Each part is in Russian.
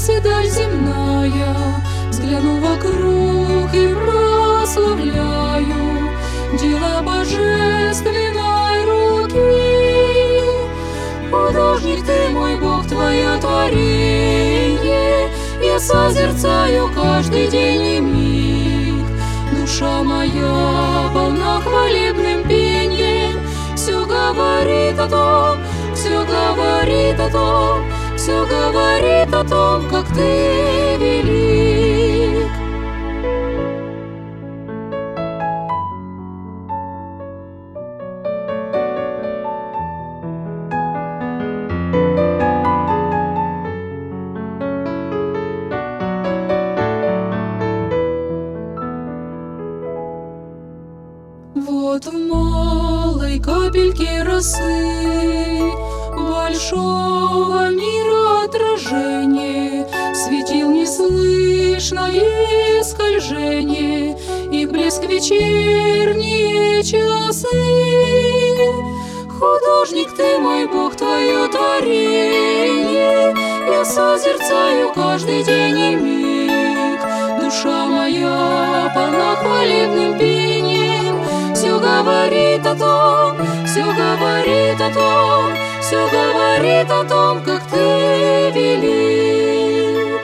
и даль земная, взгляну вокруг и прославляю дела божественной руки. Художник ты, мой Бог, твое творение, я созерцаю каждый день и миг. Душа моя полна хвалебным пением, все говорит о том, все говорит о том, все говорит о том, как ты велик. Вот в малой капельке росы большого мира отражение, светил неслышное скольжение и блеск вечерние часы. Художник ты, мой Бог, твое творение, я созерцаю каждый день и миг. Душа моя полна хвалебным пением, все говорит о том, все говорит о том, все говорит о том, как ты велик.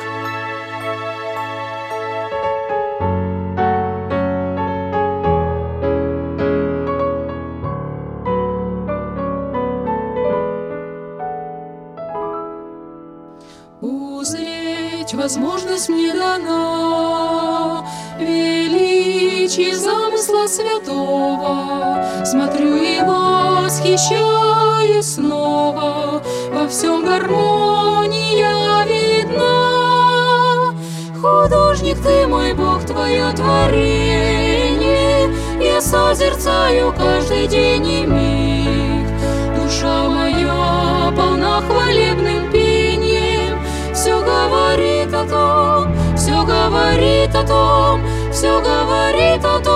Узреть возможность мне дана, величие замысла святого, смотрю и восхищаюсь снова, во всем гармония видна. Художник ты, мой Бог, твое творение, я созерцаю каждый день и миг. Душа моя полна хвалебным пением, все говорит о том, все говорит о том, все говорит о том,